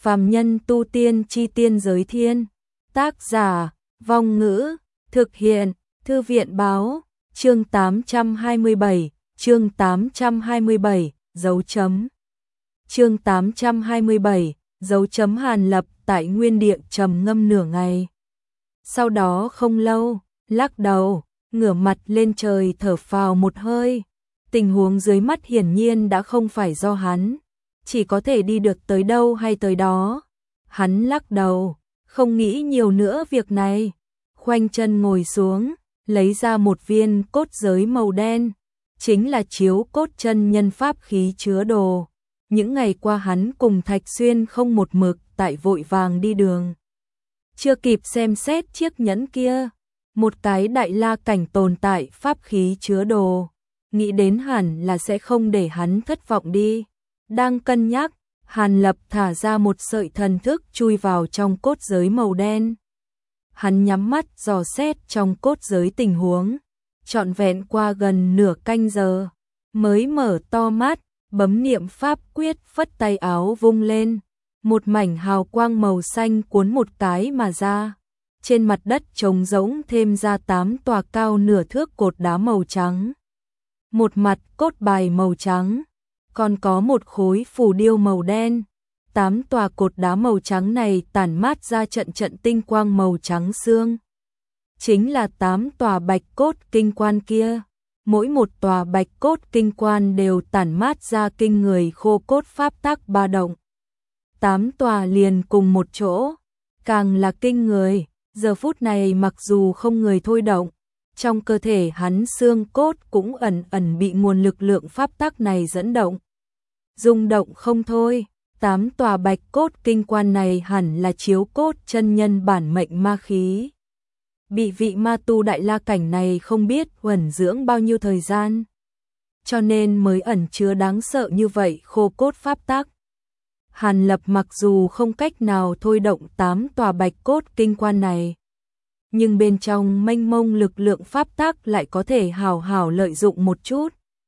Phàm nhân tu tiên chi tiên giới thiên. Tác giả, Vong Ngữ, thực hiện, Thư viện báo, chương 827, chương 827, dấu chấm. Chương 827, dấu chấm. Hàn Lập tại nguyên địa trầm ngâm nửa ngày. Sau đó không lâu, lắc đầu, ngửa mặt lên trời thở phào một hơi. Tình huống dưới mắt hiển nhiên đã không phải do hắn, chỉ có thể đi được tới đâu hay tới đó. Hắn lắc đầu, không nghĩ nhiều nữa việc này. Khoanh chân ngồi xuống, lấy ra một viên cốt giới màu đen, chính là chiếu cốt chân nhân pháp khí chứa đồ. Những ngày qua hắn cùng Thạch Xuyên không một mực tại vội vàng đi đường. Chưa kịp xem xét chiếc nhẫn kia, một cái đại la cảnh tồn tại pháp khí chứa đồ, nghĩ đến hẳn là sẽ không để hắn thất vọng đi. Đang cân nhắc, Hàn Lập thả ra một sợi thần thức chui vào trong cốt giới màu đen. Hắn nhắm mắt dò xét trong cốt giới tình huống, trọn vẹn qua gần nửa canh giờ, mới mở to mắt, bấm niệm pháp quyết, phất tay áo vung lên. Một mảnh hào quang màu xanh cuốn một cái mà ra. Trên mặt đất trống rỗng thêm ra 8 tòa cao nửa thước cột đá màu trắng. Một mặt cốt bài màu trắng, còn có một khối phù điêu màu đen. 8 tòa cột đá màu trắng này tản mát ra trận trận tinh quang màu trắng xương. Chính là 8 tòa bạch cốt kinh quan kia. Mỗi một tòa bạch cốt kinh quan đều tản mát ra kinh người khô cốt pháp tắc ba động. 8 tòa liền cùng một chỗ, càng là kinh người. Giờ phút này mặc dù không người thôi động, trong cơ thể hắn xương cốt cũng ẩn ẩn bị nguồn lực lượng pháp tắc này dẫn động. Rung động không thôi. 8 tòa bạch cốt kinh quan này hẳn là chiếu cốt chân nhân bản mệnh ma khí. Bị vị ma tu đại la cảnh này không biết huẩn dưỡng bao nhiêu thời gian, cho nên mới ẩn chứa đáng sợ như vậy khô cốt pháp tắc. Hàn Lập mặc dù không cách nào thôi động 8 tòa bạch cốt kinh quan này, nhưng bên trong mênh mông lực lượng pháp tắc lại có thể hào hào lợi dụng một chút.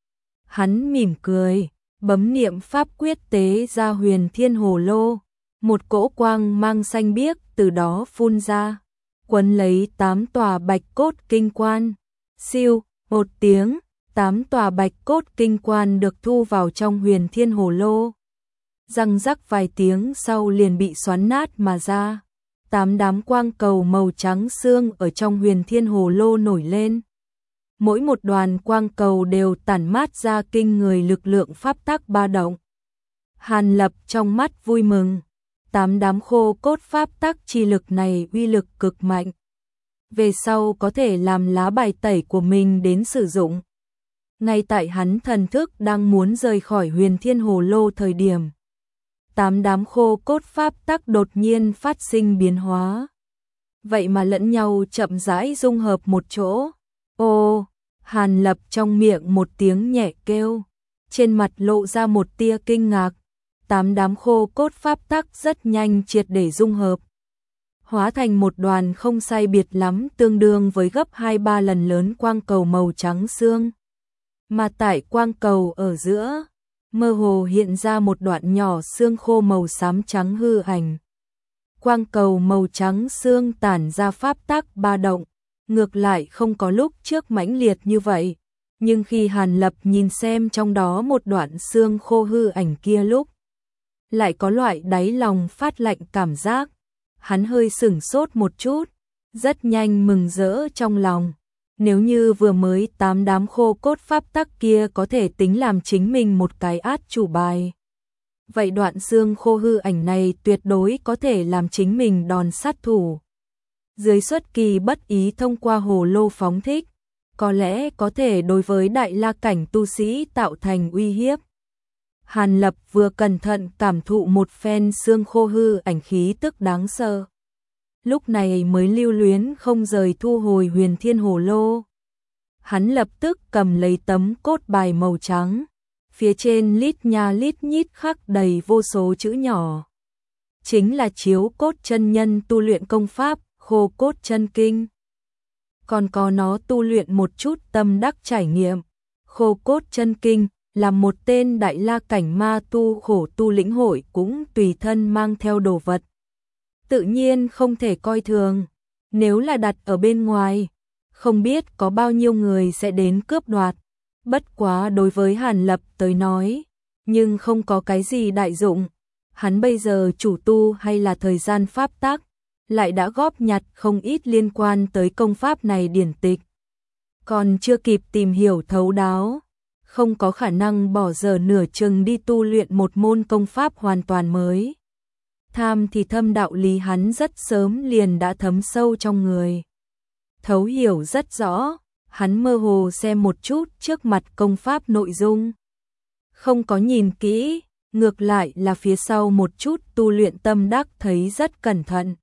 Hắn mỉm cười, bấm niệm pháp quyết tế ra huyền thiên hồ lô, một cỗ quang mang xanh biếc từ đó phun ra, quấn lấy 8 tòa bạch cốt kinh quan. Siêu, một tiếng, 8 tòa bạch cốt kinh quan được thu vào trong huyền thiên hồ lô. Răng rắc vài tiếng sau liền bị xoắn nát mà ra. 8 đám quang cầu màu trắng xương ở trong huyền thiên hồ lô nổi lên. Mỗi một đoàn quang cầu đều tản mát ra kinh người lực lượng pháp tắc ba động. Hàn Lập trong mắt vui mừng. 8 đám khô cốt pháp tắc chi lực này uy lực cực mạnh. Về sau có thể làm lá bài tẩy của mình đến sử dụng. Ngay tại hắn thần thức đang muốn rời khỏi huyền thiên hồ lô thời điểm, 8 đám khô cốt pháp tắc đột nhiên phát sinh biến hóa. Vậy mà lẫn nhau chậm rãi dung hợp một chỗ. Ô, Hàn Lập trong miệng một tiếng nhẹ kêu, trên mặt lộ ra một tia kinh ngạc. 8 đám khô cốt pháp tắc rất nhanh triệt để dung hợp, hóa thành một đoàn không sai biệt lắm, tương đương với gấp 2-3 lần lớn quang cầu màu trắng xương. Mà tại quang cầu ở giữa, mơ hồ hiện ra một đoạn nhỏ xương khô màu xám trắng hư ảnh. Quang cầu màu trắng xương tản ra pháp tắc ba động, ngược lại không có lúc trước mãnh liệt như vậy. Nhưng khi Hàn Lập nhìn xem trong đó một đoạn xương khô hư ảnh kia lúc, lại có loại đáy lòng phát lạnh cảm giác. Hắn hơi sửng sốt một chút, rất nhanh mừng rỡ trong lòng. Nếu như vừa mới 8 đám khô cốt pháp tắc kia có thể tính làm chính mình một cái át chủ bài, vậy đoạn xương khô hư ảnh này tuyệt đối có thể làm chính mình đòn sát thủ. Dưới xuất kỳ bất ý thông qua hồ lô phóng thích, có lẽ có thể đối với đại la cảnh tu sĩ tạo thành uy hiếp. Hàn Lập vừa cẩn thận cảm thụ một phen xương khô hư ảnh khí tức đáng sợ, lúc này mới lưu luyến không rời thu hồi huyền thiên hồ lô. Hắn lập tức cầm lấy tấm cốt bài màu trắng, phía trên lít nha lít nhít khắc đầy vô số chữ nhỏ. Chính là chiếu cốt chân nhân tu luyện công pháp khô cốt chân kinh. Còn có nó tu luyện một chút tâm đắc trải nghiệm. Khô cốt chân kinh là một tên đại la cảnh ma tu khổ tu lĩnh hội cũng tùy thân mang theo đồ vật. Tự nhiên không thể coi thường, nếu là đặt ở bên ngoài, không biết có bao nhiêu người sẽ đến cướp đoạt. Bất quá đối với Hàn Lập tới nói, nhưng không có cái gì đại dụng. Hắn bây giờ chủ tu hay là thời gian pháp tắc, lại đã góp nhặt không ít liên quan tới công pháp này điển tịch. Còn chưa kịp tìm hiểu thấu đáo, không có khả năng bỏ giờ nửa chừng đi tu luyện một môn công pháp hoàn toàn mới. Tham thì thâm đạo lý hắn rất sớm liền đã thấm sâu trong người. Thấu hiểu rất rõ, hắn mơ hồ xem một chút trước mặt công pháp nội dung. Không có nhìn kỹ, ngược lại là phía sau một chút tu luyện tâm đắc thấy rất cẩn thận.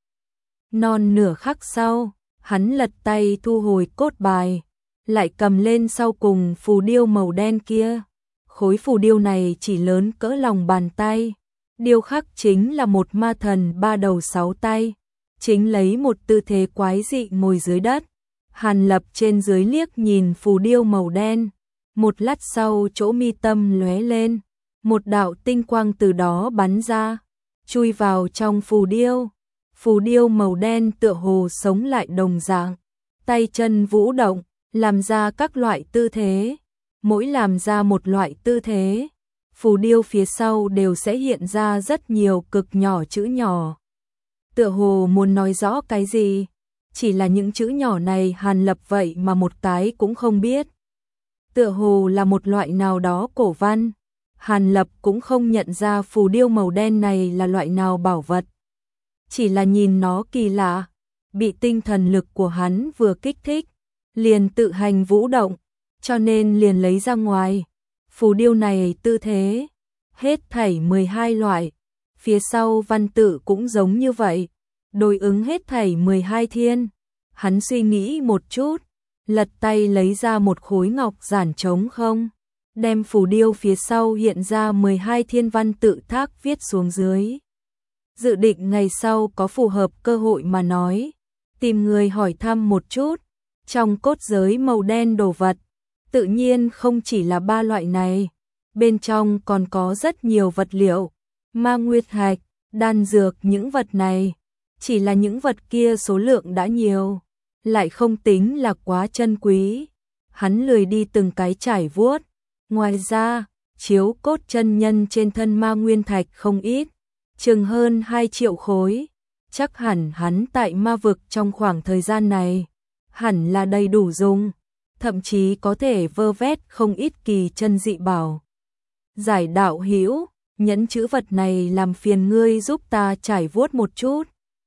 Non nửa khắc sau, hắn lật tay thu hồi cốt bài, lại cầm lên sau cùng phù điêu màu đen kia. Khối phù điêu này chỉ lớn cỡ lòng bàn tay. Điêu khắc chính là một ma thần ba đầu sáu tay, chính lấy một tư thế quái dị ngồi dưới đất. Hàn Lập trên dưới liếc nhìn phù điêu màu đen, một lát sau chỗ mi tâm lóe lên, một đạo tinh quang từ đó bắn ra, chui vào trong phù điêu. Phù điêu màu đen tựa hồ sống lại đồng dạng, tay chân vũ động, làm ra các loại tư thế, mỗi làm ra một loại tư thế, phù điêu phía sau đều sẽ hiện ra rất nhiều cực nhỏ chữ nhỏ. Tựa hồ muốn nói rõ cái gì, chỉ là những chữ nhỏ này Hàn Lập vậy mà một cái cũng không biết. Tựa hồ là một loại nào đó cổ văn, Hàn Lập cũng không nhận ra phù điêu màu đen này là loại nào bảo vật. Chỉ là nhìn nó kỳ lạ, bị tinh thần lực của hắn vừa kích thích, liền tự hành vũ động, cho nên liền lấy ra ngoài. Phù điêu này tư thế, hết thảy 12 loại, phía sau văn tự cũng giống như vậy, đối ứng hết thảy 12 thiên. Hắn suy nghĩ một chút, lật tay lấy ra một khối ngọc giản trống không, đem phù điêu phía sau hiện ra 12 thiên văn tự thác viết xuống dưới. Dự định ngày sau có phù hợp cơ hội mà nói, tìm người hỏi thăm một chút. Trong cốt giới màu đen đồ vật, tự nhiên không chỉ là ba loại này, bên trong còn có rất nhiều vật liệu, ma nguyệt hạch, đan dược, những vật này, chỉ là những vật kia số lượng đã nhiều, lại không tính là quá chân quý. Hắn lười đi từng cái trải vuốt, ngoài ra, chiếu cốt chân nhân trên thân ma nguyên thạch không ít, chừng hơn 2 triệu khối, chắc hẳn hắn tại ma vực trong khoảng thời gian này, hẳn là đầy đủ dùng, thậm chí có thể vơ vét không ít kỳ chân dị bảo. Giải đạo hữu, nhẫn chữ vật này làm phiền ngươi giúp ta trải vuốt một chút.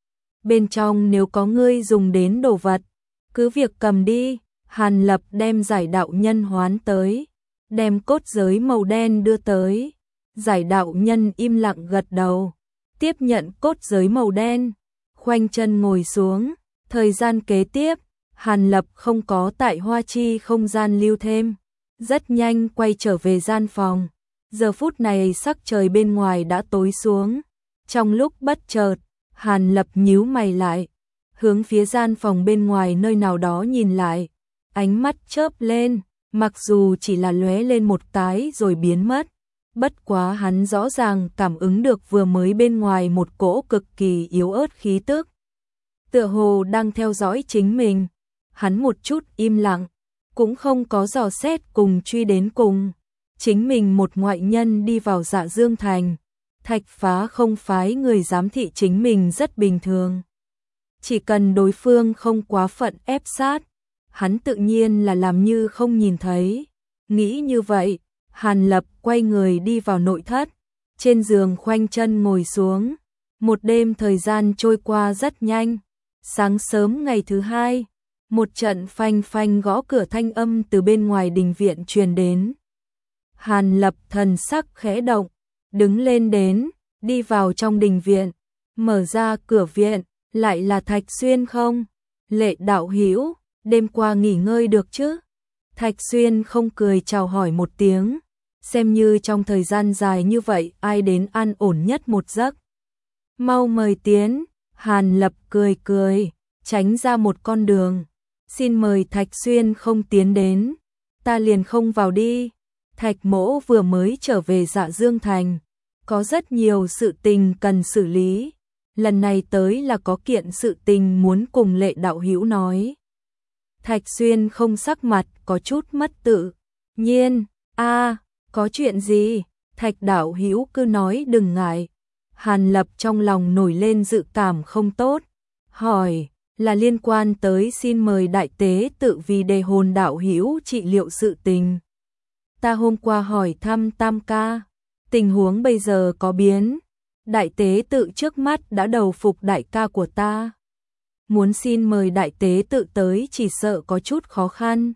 Bên trong nếu có ngươi dùng đến đồ vật, cứ việc cầm đi. Hàn Lập đem giải đạo nhân hoán tới, đem cốt giới màu đen đưa tới. Giải đạo nhân im lặng gật đầu, tiếp nhận cốt giới màu đen, khoanh chân ngồi xuống. Thời gian kế tiếp, Hàn Lập không có tại Hoa Chi không gian lưu thêm, rất nhanh quay trở về gian phòng. Giờ phút này sắc trời bên ngoài đã tối xuống. Trong lúc bất chợt, Hàn Lập nhíu mày lại, hướng phía gian phòng bên ngoài nơi nào đó nhìn lại, ánh mắt chớp lên, mặc dù chỉ là lóe lên một cái rồi biến mất. Bất quá hắn rõ ràng cảm ứng được vừa mới bên ngoài một cỗ cực kỳ yếu ớt khí tức, tựa hồ đang theo dõi chính mình. Hắn một chút im lặng, cũng không có dò xét cùng truy đến cùng. Chính mình một ngoại nhân đi vào Dạ Dương Thành, Thạch Phá không phái người giám thị chính mình rất bình thường. Chỉ cần đối phương không quá phận ép sát, hắn tự nhiên là làm như không nhìn thấy. Nghĩ như vậy, Hàn Lập quay người đi vào nội thất, trên giường khoanh chân ngồi xuống. Một đêm thời gian trôi qua rất nhanh. Sáng sớm ngày thứ hai, một trận phanh phanh gõ cửa thanh âm từ bên ngoài đình viện truyền đến. Hàn Lập thần sắc khẽ động, đứng lên đến, đi vào trong đình viện, mở ra cửa viện, lại là Thạch Xuyên không? Lệ đạo hữu, đêm qua nghỉ ngơi được chứ? Thạch Xuyên không cười chào hỏi một tiếng, xem như trong thời gian dài như vậy ai đến an ổn nhất một giấc. Mau mời tiến. Hàn Lập cười cười, tránh ra một con đường. Xin mời Thạch Xuyên không tiến đến, ta liền không vào đi. Thạch Mỗ vừa mới trở về Dạ Dương Thành, có rất nhiều sự tình cần xử lý. Lần này tới là có kiện sự tình muốn cùng Lệ đạo hữu nói. Thạch Xuyên không sắc mặt, có chút mất tự nhiên. Có chuyện gì? Thạch đạo hữu cứ nói đừng ngại. Hàn Lập trong lòng nổi lên dự cảm không tốt, hỏi, là liên quan tới xin mời đại tế tự vì đề hồn đạo hữu trị liệu sự tình. Ta hôm qua hỏi thăm Tam ca, tình huống bây giờ có biến, đại tế tự trước mắt đã đầu phục đại ca của ta. Muốn xin mời đại tế tự tới chỉ sợ có chút khó khăn.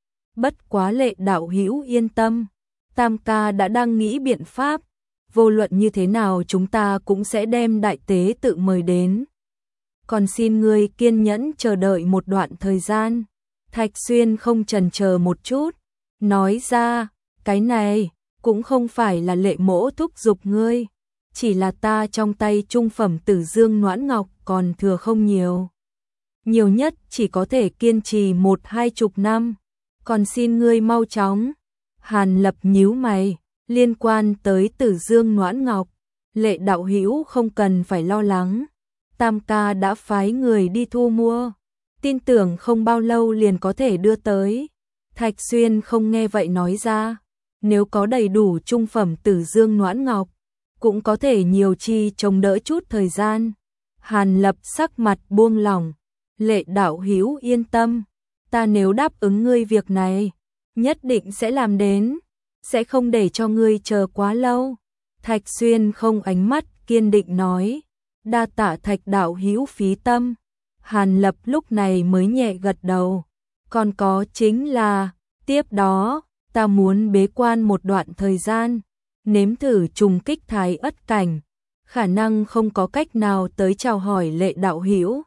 Bất quá Lệ đạo hữu yên tâm, Tam ca đã đang nghĩ biện pháp, vô luận như thế nào chúng ta cũng sẽ đem đại tế tự mời đến. Còn xin ngươi kiên nhẫn chờ đợi một đoạn thời gian. Thạch Xuyên không chần chờ một chút, nói ra, cái này cũng không phải là Lệ mỗ thúc giục ngươi, chỉ là ta trong tay trung phẩm Tử Dương Noãn Ngọc còn thừa không nhiều. Nhiều nhất chỉ có thể kiên trì 1-20 năm, còn xin ngươi mau chóng. Hàn Lập nhíu mày, liên quan tới Tử Dương Noãn Ngọc, Lệ đạo hữu không cần phải lo lắng. Tam ca đã phái người đi thu mua, tin tưởng không bao lâu liền có thể đưa tới. Thạch Xuyên không nghe vậy nói ra, nếu có đầy đủ trung phẩm Tử Dương Noãn Ngọc, cũng có thể nhiều chi chống đỡ chút thời gian. Hàn Lập sắc mặt buông lỏng, Lệ đạo hữu yên tâm, ta nếu đáp ứng ngươi việc này, nhất định sẽ làm đến, sẽ không để cho ngươi chờ quá lâu. Thạch Xuyên không ánh mắt kiên định nói, đa tạ Thạch đạo hữu phí tâm. Hàn Lập lúc này mới nhẹ gật đầu, còn có chính là, tiếp đó, ta muốn bế quan một đoạn thời gian, nếm thử trùng kích Thái Ất cảnh, khả năng không có cách nào tới chào hỏi Lệ đạo hữu.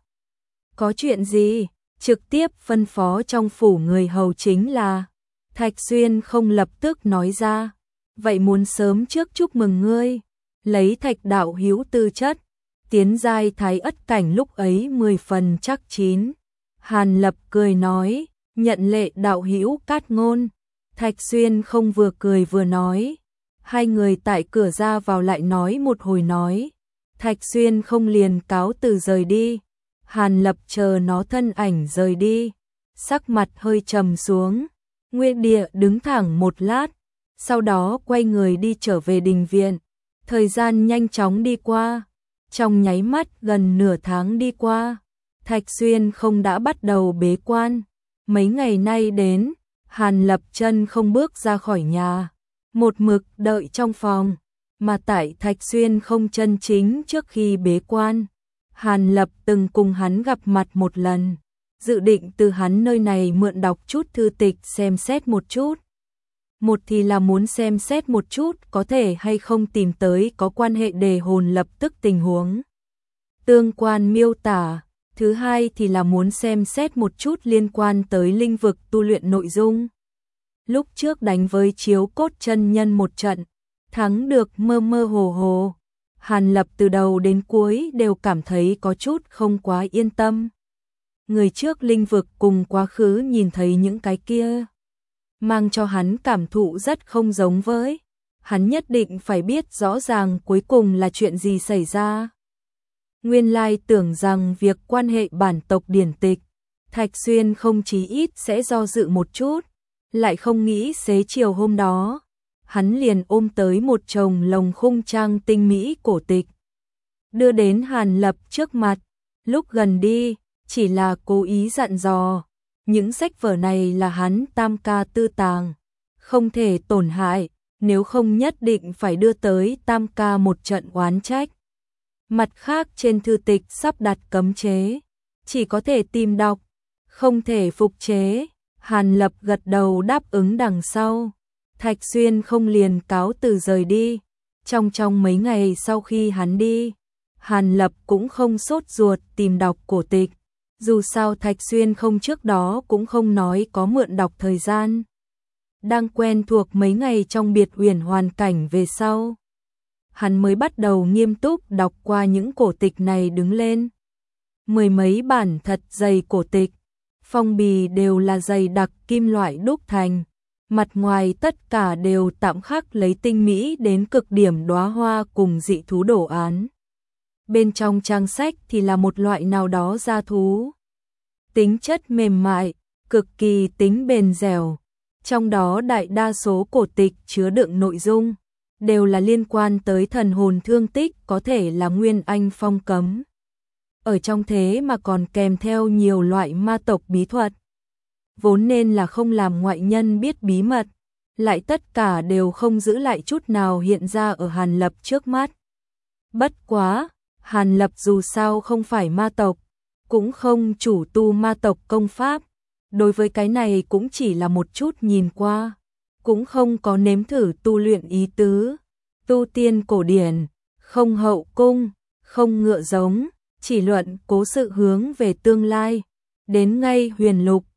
Có chuyện gì? Trực tiếp phân phó trong phủ người hầu chính là. Thạch Xuyên không lập tức nói ra, vậy muốn sớm trước chúc mừng ngươi, lấy Thạch đạo hữu tư chất, tiến giai Thái Ất cảnh lúc ấy 10 phần chắc chín. Hàn Lập cười nói, nhận Lệ đạo hữu cát ngôn. Thạch Xuyên không vừa cười vừa nói, hai người tại cửa ra vào lại nói một hồi nói. Thạch Xuyên không liền cáo từ rời đi. Hàn Lập chờ nó thân ảnh rời đi, sắc mặt hơi trầm xuống. Nguyên địa đứng thẳng một lát, sau đó quay người đi trở về đình viện. Thời gian nhanh chóng đi qua, trong nháy mắt gần nửa tháng đi qua. Thạch Xuyên không đã bắt đầu bế quan. Mấy ngày nay đến, Hàn Lập chân không bước ra khỏi nhà, một mực đợi trong phòng, mà tại Thạch Xuyên không chân chính trước khi bế quan. Hàn Lập từng cùng hắn gặp mặt một lần, dự định từ hắn nơi này mượn đọc chút thư tịch xem xét một chút. Một thì là muốn xem xét một chút có thể hay không tìm tới có quan hệ đề hồn lập tức tình huống tương quan miêu tả. Thứ hai thì là muốn xem xét một chút liên quan tới linh vực tu luyện nội dung. Lúc trước đánh với Chiếu Cốt chân nhân một trận, thắng được mơ mơ hồ hồ. Hàn Lập từ đầu đến cuối đều cảm thấy có chút không quá yên tâm. Người trước linh vực cùng quá khứ nhìn thấy những cái kia, mang cho hắn cảm thụ rất không giống với. Hắn nhất định phải biết rõ ràng cuối cùng là chuyện gì xảy ra. Nguyên lai tưởng rằng việc quan hệ bản tộc điển tịch, Thạch Xuyên không chí ít sẽ do dự một chút, lại không nghĩ xế chiều hôm đó, hắn liền ôm tới một chồng lồng khung trang tinh mỹ cổ tịch, đưa đến Hàn Lập trước mặt. Lúc gần đi, chỉ là cố ý dặn dò, những sách vở này là hắn Tam ca tư tàng, không thể tổn hại, nếu không nhất định phải đưa tới Tam ca một trận oán trách. Mặt khác trên thư tịch sắp đặt cấm chế, chỉ có thể tìm đọc, không thể phục chế. Hàn Lập gật đầu đáp ứng đằng sau. Thạch Xuyên không liền cáo từ rời đi. Trong mấy ngày sau khi hắn đi, Hàn Lập cũng không sốt ruột tìm đọc cổ tịch. Dù sao Thạch Xuyên không trước đó cũng không nói có mượn đọc thời gian. Đang quen thuộc mấy ngày trong biệt uyển hoàn cảnh về sau, hắn mới bắt đầu nghiêm túc đọc qua những cổ tịch này đứng lên. Mười mấy bản thật dày cổ tịch, phong bì đều là dày đặc kim loại đúc thành, mặt ngoài tất cả đều tạm khắc lấy tinh mỹ đến cực điểm đóa hoa cùng dị thú đồ án. Bên trong trang sách thì là một loại nào đó gia thú. Tính chất mềm mại, cực kỳ tính bền dẻo. Trong đó đại đa số cổ tịch chứa đựng nội dung đều là liên quan tới thần hồn thương tích, có thể là nguyên anh phong cấm. Ở trong thế mà còn kèm theo nhiều loại ma tộc bí thuật. Vốn nên là không làm ngoại nhân biết bí mật, lại tất cả đều không giữ lại chút nào hiện ra ở Hàn Lập trước mắt. Bất quá, Hàn Lập dù sao không phải ma tộc, cũng không chủ tu ma tộc công pháp, đối với cái này cũng chỉ là một chút nhìn qua, cũng không có nếm thử tu luyện ý tứ. Tu tiên cổ điển, không hậu cung, không ngựa giống, chỉ luận cố sự hướng về tương lai, đến ngay huyền lục,